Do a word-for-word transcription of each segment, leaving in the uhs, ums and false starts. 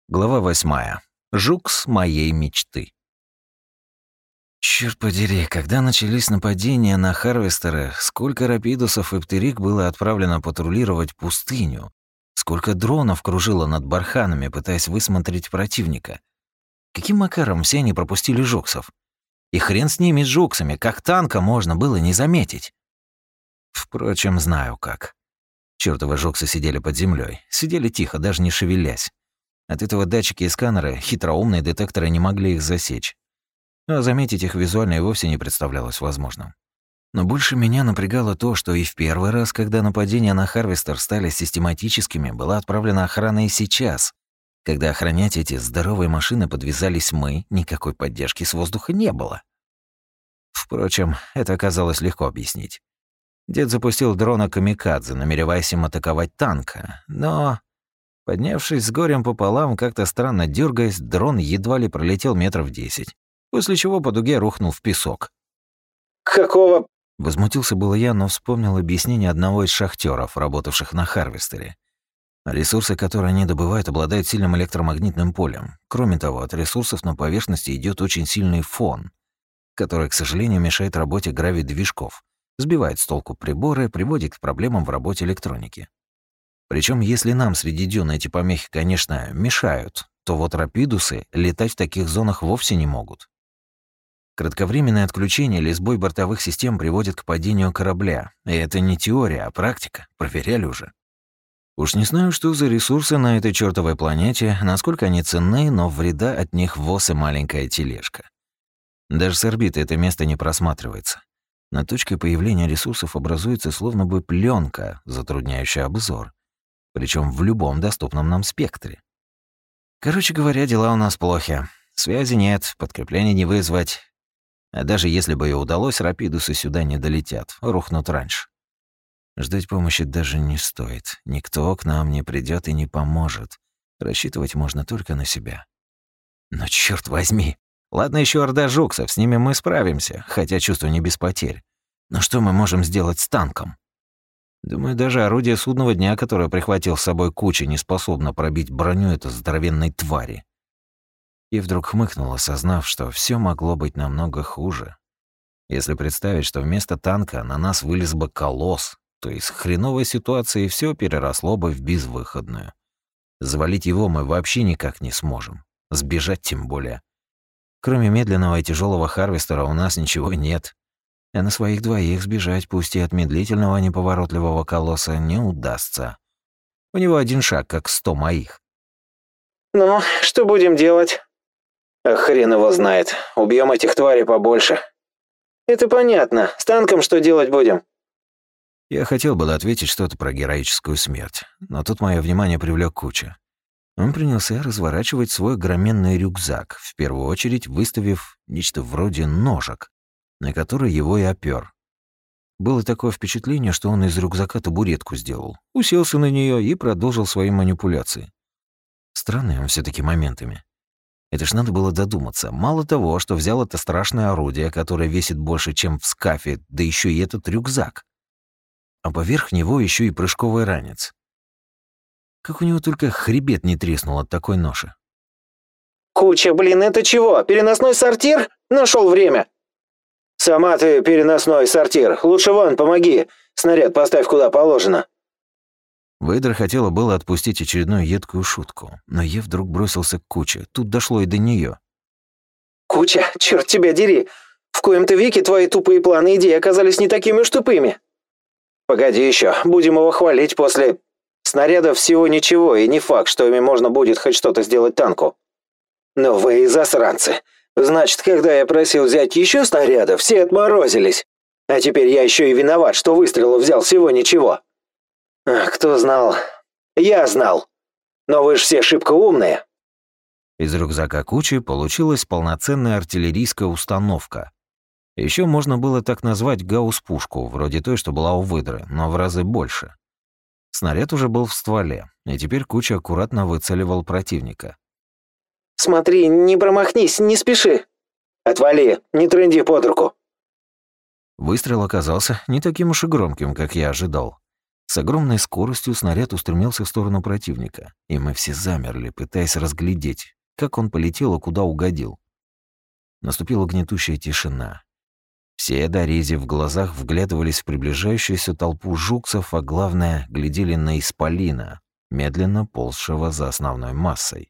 Глава восьмая. Жукс моей мечты. Черт подери, когда начались нападения на Харвестеры, сколько рапидусов и птерик было отправлено патрулировать пустыню, сколько дронов кружило над барханами, пытаясь высмотреть противника. Каким макаром все они пропустили жуксов? И хрен с ними, с жуксами, как танка можно было не заметить. Впрочем, знаю как. Чёртовы жуксы сидели под землей, сидели тихо, даже не шевелясь. От этого датчики и сканеры, хитроумные детекторы не могли их засечь. А заметить их визуально и вовсе не представлялось возможным. Но больше меня напрягало то, что и в первый раз, когда нападения на Харвестер стали систематическими, была отправлена охрана и сейчас. Когда охранять эти здоровые машины подвязались мы, никакой поддержки с воздуха не было. Впрочем, это оказалось легко объяснить. Дед запустил дрона камикадзе, намереваясь им атаковать танка, но... Поднявшись с горем пополам, как-то странно дёргаясь, дрон едва ли пролетел метров десять, после чего по дуге рухнул в песок. «Какого...» Возмутился было я, но вспомнил объяснение одного из шахтеров, работавших на Харвестере. Ресурсы, которые они добывают, обладают сильным электромагнитным полем. Кроме того, от ресурсов на поверхности идет очень сильный фон, который, к сожалению, мешает работе гравидвижков, сбивает с толку приборы, приводит к проблемам в работе электроники. Причем, если нам среди дюн эти помехи, конечно, мешают, то вот рапидусы летать в таких зонах вовсе не могут. Кратковременное отключение или сбой бортовых систем приводит к падению корабля. И это не теория, а практика. Проверяли уже. Уж не знаю, что за ресурсы на этой чёртовой планете, насколько они ценны, но вреда от них воз и маленькая тележка. Даже с орбиты это место не просматривается. Над точкой появления ресурсов образуется словно бы пленка, затрудняющая обзор. Причем в любом доступном нам спектре. Короче говоря, дела у нас плохи. Связи нет, подкрепления не вызвать. А даже если бы и удалось, рапидусы сюда не долетят, рухнут раньше. Ждать помощи даже не стоит. Никто к нам не придёт и не поможет. Рассчитывать можно только на себя. Но чёрт возьми. Ладно, ещё орда жуксов, с ними мы справимся, хотя чувствую не без потерь. Но что мы можем сделать с танком? Думаю, даже орудие судного дня, которое прихватил с собой Куча, не способно пробить броню этой здоровенной твари. И вдруг хмыкнул, осознав, что всё могло быть намного хуже. Если представить, что вместо танка на нас вылез бы колосс, то из хреновой ситуации всё переросло бы в безвыходную. Завалить его мы вообще никак не сможем. Сбежать тем более. Кроме медленного и тяжелого Харвестера у нас ничего нет. А на своих двоих сбежать, пусть и от медлительного неповоротливого колосса, не удастся. У него один шаг, как сто моих. «Ну, что будем делать?» «А хрен его знает. Убьем этих тварей побольше». «Это понятно. С танком что делать будем?» Я хотел было ответить что-то про героическую смерть, но тут мое внимание привлек Куча. Он принялся разворачивать свой огроменный рюкзак, в первую очередь выставив нечто вроде ножек, на который его и опёр. Было такое впечатление, что он из рюкзака табуретку сделал, уселся на неё и продолжил свои манипуляции. Странные он всё-таки моментами. Это ж надо было додуматься. Мало того, что взял это страшное орудие, которое весит больше, чем в скафе, да ещё и этот рюкзак. А поверх него ещё и прыжковый ранец. Как у него только хребет не треснул от такой ноши. «Куча, блин, это чего? Переносной сортир? Нашёл время!» «Сама ты переносной сортир. Лучше вон, помоги. Снаряд поставь куда положено». Выдра хотела было отпустить очередную едкую шутку, но я вдруг бросился к Куче. Тут дошло и до неё. «Куча, чёрт тебя дери! В коем-то веке твои тупые планы и идеи оказались не такими уж тупыми. Погоди ещё, будем его хвалить после... Снарядов всего ничего, и не факт, что ими можно будет хоть что-то сделать танку. Но вы и засранцы. Значит, когда я просил взять еще снарядов, все отморозились. А теперь я еще и виноват, что выстрелов взял всего ничего. Ах, кто знал? Я знал. Но вы же все шибко умные». Из рюкзака Кучи получилась полноценная артиллерийская установка. Еще можно было так назвать гаусс-пушку, вроде той, что была у выдры, но в разы больше. Снаряд уже был в стволе, и теперь Куча аккуратно выцеливал противника. «Смотри, не промахнись, не спеши. Отвали, не трынди под руку». Выстрел оказался не таким уж и громким, как я ожидал. С огромной скоростью снаряд устремился в сторону противника, и мы все замерли, пытаясь разглядеть, как он полетел и куда угодил. Наступила гнетущая тишина. Все до рези в глазах вглядывались в приближающуюся толпу жуксов, а главное, глядели на исполина, медленно ползшего за основной массой.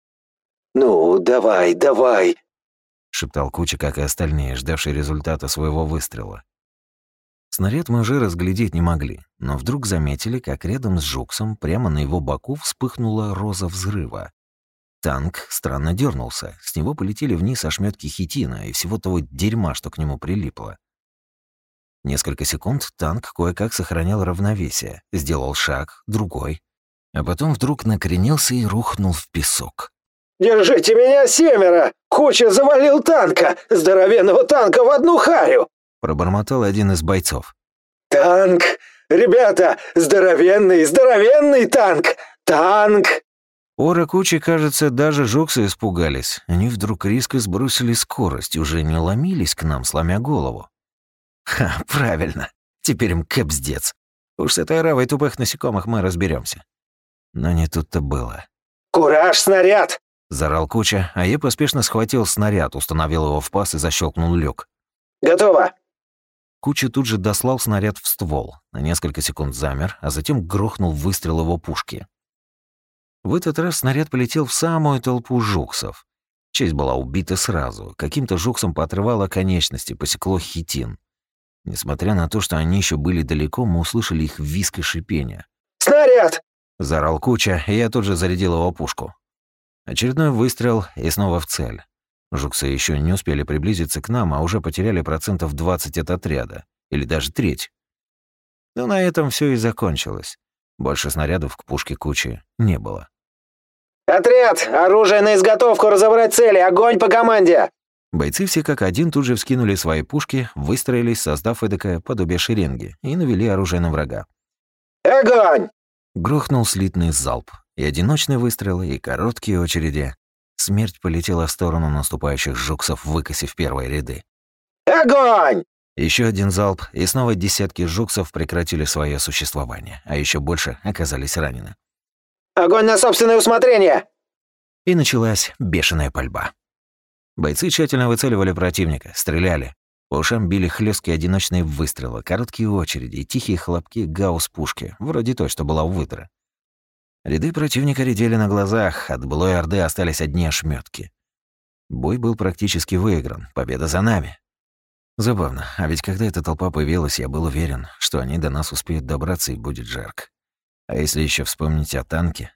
«Ну, давай, давай!» — шептал Куча, как и остальные, ждавшие результата своего выстрела. Снаряд мы уже разглядеть не могли, но вдруг заметили, как рядом с Жуксом прямо на его боку вспыхнула роза взрыва. Танк странно дернулся, с него полетели вниз ошметки хитина и всего того дерьма, что к нему прилипло. Несколько секунд танк кое-как сохранял равновесие, сделал шаг, другой, а потом вдруг накренился и рухнул в песок. «Держите меня, семеро! Куча завалил танка! Здоровенного танка в одну харю!» Пробормотал один из бойцов. «Танк! Ребята, здоровенный, здоровенный танк! Танк!» Ора Кучи, кажется, даже жуксы испугались. Они вдруг резко сбросили скорость, уже не ломились к нам, сломя голову. Ха, правильно. Теперь им кэпздец. Уж с этой оравой тупых насекомых мы разберемся. Но не тут-то было. «Кураж, снаряд!» — заорал Куча, а я поспешно схватил снаряд, установил его в паз и защелкнул люк. «Готово!» Куча тут же дослал снаряд в ствол, на несколько секунд замер, а затем грохнул выстрел его пушки. В этот раз снаряд полетел в самую толпу жуксов. Часть была убита сразу, каким-то жуксом поотрывало конечности, посекло хитин. Несмотря на то, что они еще были далеко, мы услышали их визг и шипение. «Снаряд!» — заорал Куча, и я тут же зарядил его пушку. Очередной выстрел и снова в цель. Жуксы еще не успели приблизиться к нам, а уже потеряли процентов двадцать от отряда. Или даже треть. Но на этом все и закончилось. Больше снарядов к пушке Кучи не было. «Отряд! Оружие на изготовку! Разобрать цели! Огонь по команде!» Бойцы все как один тут же вскинули свои пушки, выстроились, создав эдакое подобие шеренги, и навели оружие на врага. «Огонь!» Грохнул слитный залп. И одиночные выстрелы, и короткие очереди. Смерть полетела в сторону наступающих жуксов, выкосив первые ряды. «Огонь!» Еще один залп, и снова десятки жуксов прекратили свое существование, а еще больше оказались ранены. «Огонь на собственное усмотрение!» И началась бешеная пальба. Бойцы тщательно выцеливали противника, стреляли. По ушам били хлесткие одиночные выстрелы, короткие очереди и тихие хлопки гаусс-пушки, вроде той, что была у выдра. Ряды противника редели на глазах, от былой орды остались одни ошметки. Бой был практически выигран, победа за нами. Забавно, а ведь когда эта толпа появилась, я был уверен, что они до нас успеют добраться и будет жарко. А если еще вспомнить о танке?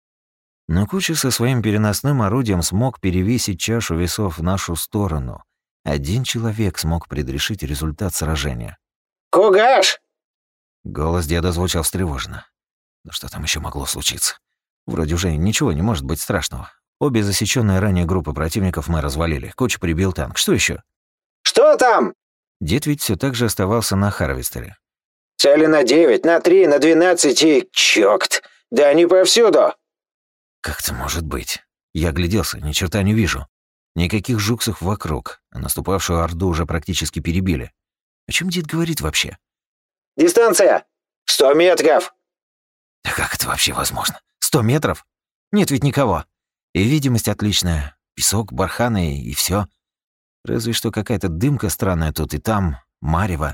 Но Куча со своим переносным орудием смог перевесить чашу весов в нашу сторону. Один человек смог предрешить результат сражения. «Кугаш!» Голос деда звучал встревоженно. Но что там еще могло случиться? Вроде уже ничего не может быть страшного. Обе засеченные ранее группы противников мы развалили. Куча прибил танк. Что еще? «Что там?» Дед ведь все так же оставался на Харвестере. «Цели на девять, на три, на двенадцать и... Чёрт! Да они повсюду!» Как это может быть? Я огляделся, ни черта не вижу. Никаких жуксов вокруг, а наступавшую орду уже практически перебили. О чем дед говорит вообще? «Дистанция! Сто метров!» Да как это вообще возможно? Сто метров? Нет ведь никого. И видимость отличная. Песок, барханы и все. Разве что какая-то дымка странная тут и там, марево.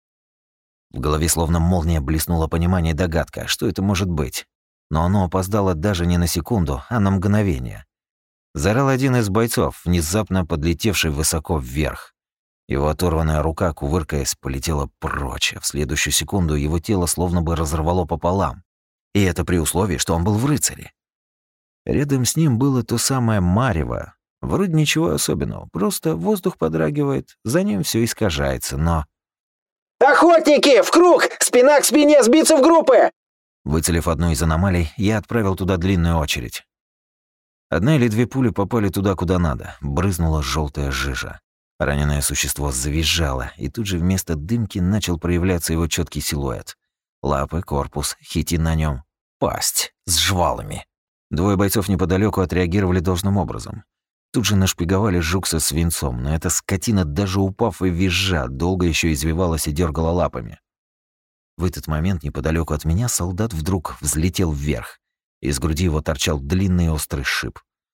В голове словно молния блеснуло понимание и догадка, что это может быть. Но оно опоздало даже не на секунду, а на мгновение. Заорал один из бойцов, внезапно подлетевший высоко вверх. Его оторванная рука, кувыркаясь, полетела прочь, а в следующую секунду его тело словно бы разорвало пополам. И это при условии, что он был в рыцаре. Рядом с ним было то самое марево. Вроде ничего особенного, просто воздух подрагивает, за ним все искажается, но... «Охотники! В круг! Спина к спине! Сбиться в группы!» Выцелив одну из аномалий, я отправил туда длинную очередь. Одна или две пули попали туда, куда надо. Брызнула желтая жижа. Раненое существо завизжало, и тут же вместо дымки начал проявляться его четкий силуэт. Лапы, корпус, хитин на нем, пасть с жвалами. Двое бойцов неподалеку отреагировали должным образом. Тут же нашпиговали жукса свинцом, но эта скотина, даже упав и визжа, долго еще извивалась и дергала лапами. В этот момент неподалеку от меня солдат вдруг взлетел вверх. Из груди его торчал длинный острый шип.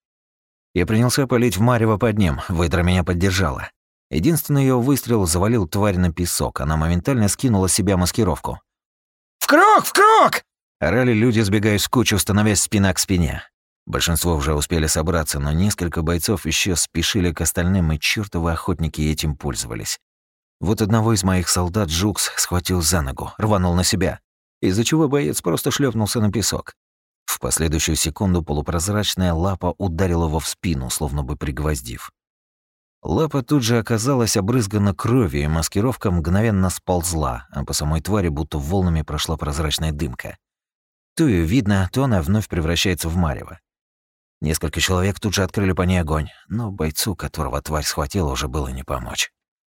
Я принялся палить в марево под ним, выдра меня поддержала. Единственный ее выстрел завалил тварь на песок, она моментально скинула с себя маскировку. «В круг! В круг!» орали люди, сбегая с кучи, становясь спина к спине. Большинство уже успели собраться, но несколько бойцов еще спешили к остальным, и чёртовы охотники этим пользовались. Вот одного из моих солдат Жукс схватил за ногу, рванул на себя, из-за чего боец просто шлепнулся на песок. В последующую секунду полупрозрачная лапа ударила его в спину, словно бы пригвоздив. Лапа тут же оказалась обрызгана кровью, и маскировка мгновенно сползла, а по самой твари будто волнами прошла прозрачная дымка. То её видно, то она вновь превращается в марево. Несколько человек тут же открыли по ней огонь, но бойцу, которого тварь схватила, уже было не помочь.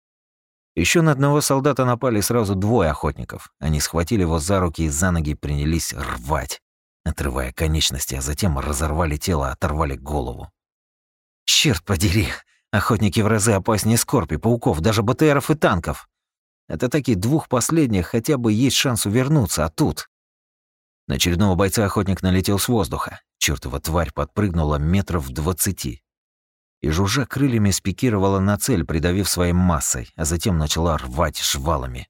Еще на одного солдата напали сразу двое охотников. Они схватили его за руки и за ноги принялись рвать, отрывая конечности, а затем разорвали тело, оторвали голову. Черт подери! Охотники в разы опаснее скорпий, пауков, даже БТРов и танков. От атаки двух последних хотя бы есть шанс увернуться, а тут... На очередного бойца охотник налетел с воздуха. Чёртова тварь подпрыгнула метров в двадцати. И жужжа крыльями спикировала на цель, придавив своей массой, а затем начала рвать жвалами.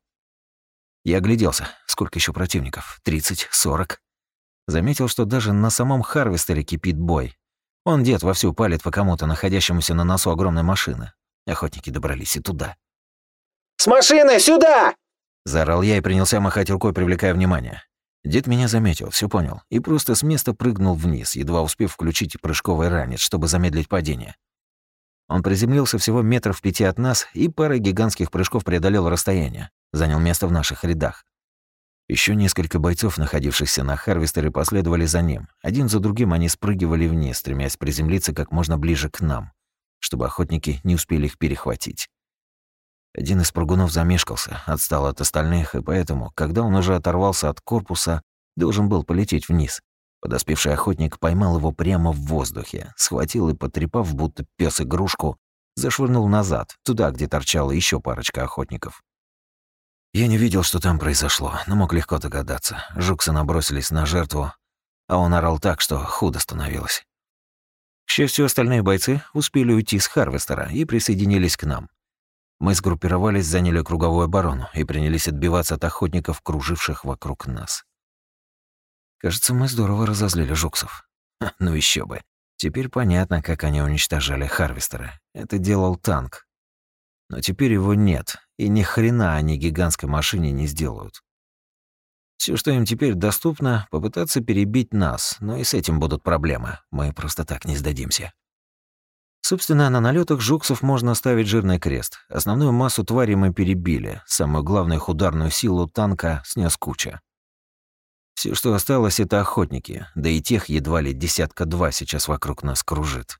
Я огляделся. Сколько еще противников? Тридцать? Сорок? Заметил, что даже на самом Харвестере кипит бой. Он дед вовсю палит по кому-то, находящемуся на носу огромной машины. Охотники добрались и туда. «С машины сюда!» Заорал я и принялся махать рукой, привлекая внимание. Дед меня заметил, все понял, и просто с места прыгнул вниз, едва успев включить прыжковый ранец, чтобы замедлить падение. Он приземлился всего метров в пяти от нас и парой гигантских прыжков преодолел расстояние, занял место в наших рядах. Еще несколько бойцов, находившихся на Харвестере, последовали за ним. Один за другим они спрыгивали вниз, стремясь приземлиться как можно ближе к нам, чтобы охотники не успели их перехватить. Один из прыгунов замешкался, отстал от остальных, и поэтому, когда он уже оторвался от корпуса, должен был полететь вниз. Подоспевший охотник поймал его прямо в воздухе, схватил и, потрепав, будто пёс игрушку, зашвырнул назад, туда, где торчала еще парочка охотников. Я не видел, что там произошло, но мог легко догадаться. Жуксы набросились на жертву, а он орал так, что худо становилось. К счастью, остальные бойцы успели уйти с Харвестера и присоединились к нам. Мы сгруппировались, заняли круговую оборону и принялись отбиваться от охотников, круживших вокруг нас. Кажется, мы здорово разозлили жуксов. Ха, ну еще бы. Теперь понятно, как они уничтожали Харвестера. Это делал танк. Но теперь его нет, и ни хрена они гигантской машине не сделают. Все, что им теперь доступно, попытаться перебить нас, но и с этим будут проблемы. Мы просто так не сдадимся. Собственно, на налетах жуксов можно ставить жирный крест. Основную массу тварей мы перебили, самую главную их ударную силу танка снес куча. Все, что осталось, это охотники, да и тех едва ли десятка-два сейчас вокруг нас кружит.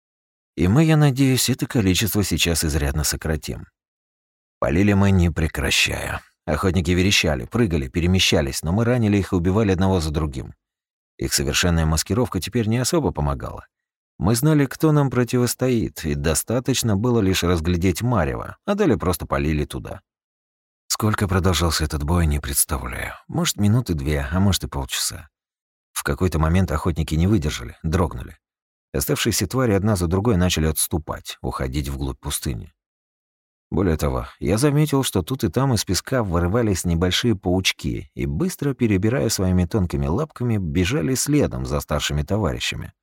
И мы, я надеюсь, это количество сейчас изрядно сократим. Полили мы не прекращая. Охотники верещали, прыгали, перемещались, но мы ранили их и убивали одного за другим. Их совершенная маскировка теперь не особо помогала. Мы знали, кто нам противостоит, и достаточно было лишь разглядеть марево, а далее просто полили туда. Сколько продолжался этот бой, не представляю. Может, минуты две, а может и полчаса. В какой-то момент охотники не выдержали, дрогнули. Оставшиеся твари одна за другой начали отступать, уходить вглубь пустыни. Более того, я заметил, что тут и там из песка вырывались небольшие паучки и, быстро перебирая своими тонкими лапками, бежали следом за старшими товарищами.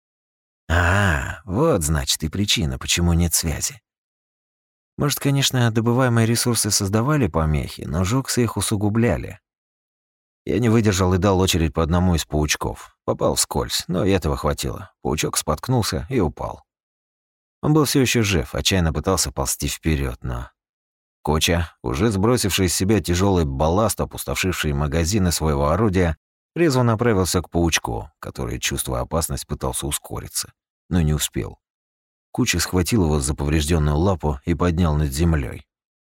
А, вот, значит, и причина, почему нет связи. Может, конечно, добываемые ресурсы создавали помехи, но жуксы их усугубляли. Я не выдержал и дал очередь по одному из паучков. Попал вскользь, но и этого хватило. Паучок споткнулся и упал. Он был все еще жив, отчаянно пытался ползти вперед, но... Куча, уже сбросивший из себя тяжелый балласт, опустошивший магазины своего орудия, резво направился к паучку, который, чувствуя опасность, пытался ускориться, но не успел. Куча схватил его за поврежденную лапу и поднял над землей.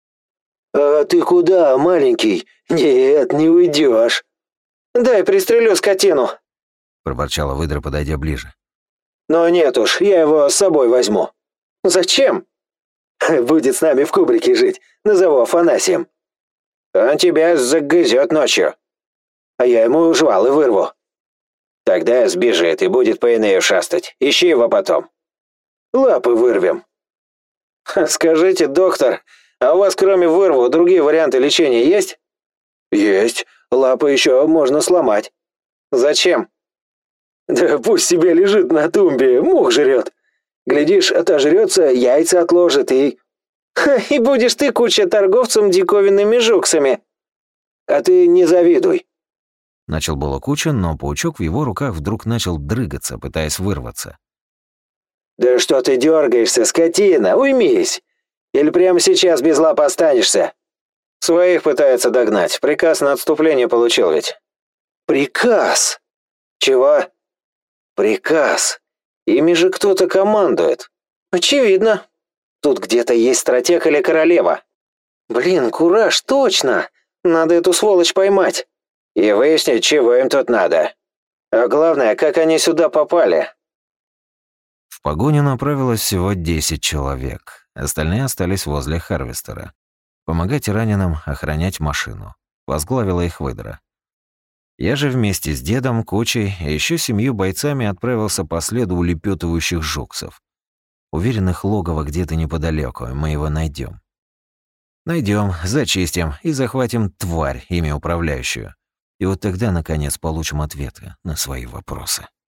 «А ты куда, маленький? Нет, не уйдешь. Дай пристрелю скотину», — проборчала выдра, подойдя ближе. «Но нет уж, я его с собой возьму». «Зачем?» «Будет с нами в кубрике жить. Назову Афанасием». Он тебя загрызет ночью. А я ему жвалы вырву. Тогда сбежит и будет по Энею шастать. Ищи его потом. Лапы вырвем. Скажите, доктор, а у вас кроме вырву другие варианты лечения есть? Есть. Лапы еще можно сломать. Зачем? Да пусть себе лежит на тумбе, мух жрет. Глядишь, отожрется, яйца отложит и... Ха, и будешь ты, Куча, торговцем диковинными жуксами. А ты не завидуй. Начал было Куча, но паучок в его руках вдруг начал дрыгаться, пытаясь вырваться. Да что ты дергаешься, скотина, уймись. Или прямо сейчас без лап останешься? Своих пытается догнать, приказ на отступление получил ведь. Приказ? Чего? Приказ. Ими же кто-то командует. Очевидно. Тут где-то есть стратег или королева. Блин, кураж, точно. Надо эту сволочь поймать. И выяснить, чего им тут надо. А главное, как они сюда попали. В погоню направилось всего десять человек. Остальные остались возле Харвестера. Помогать раненым охранять машину. Возглавила их выдра. Я же вместе с дедом, Кучей и еще семью бойцами отправился по следу улепетывающих жуксов. Уверен, их логово где-то неподалеку, и мы его найдем. Найдем, зачистим и захватим тварь, ими управляющую. И вот тогда, наконец, получим ответы на свои вопросы.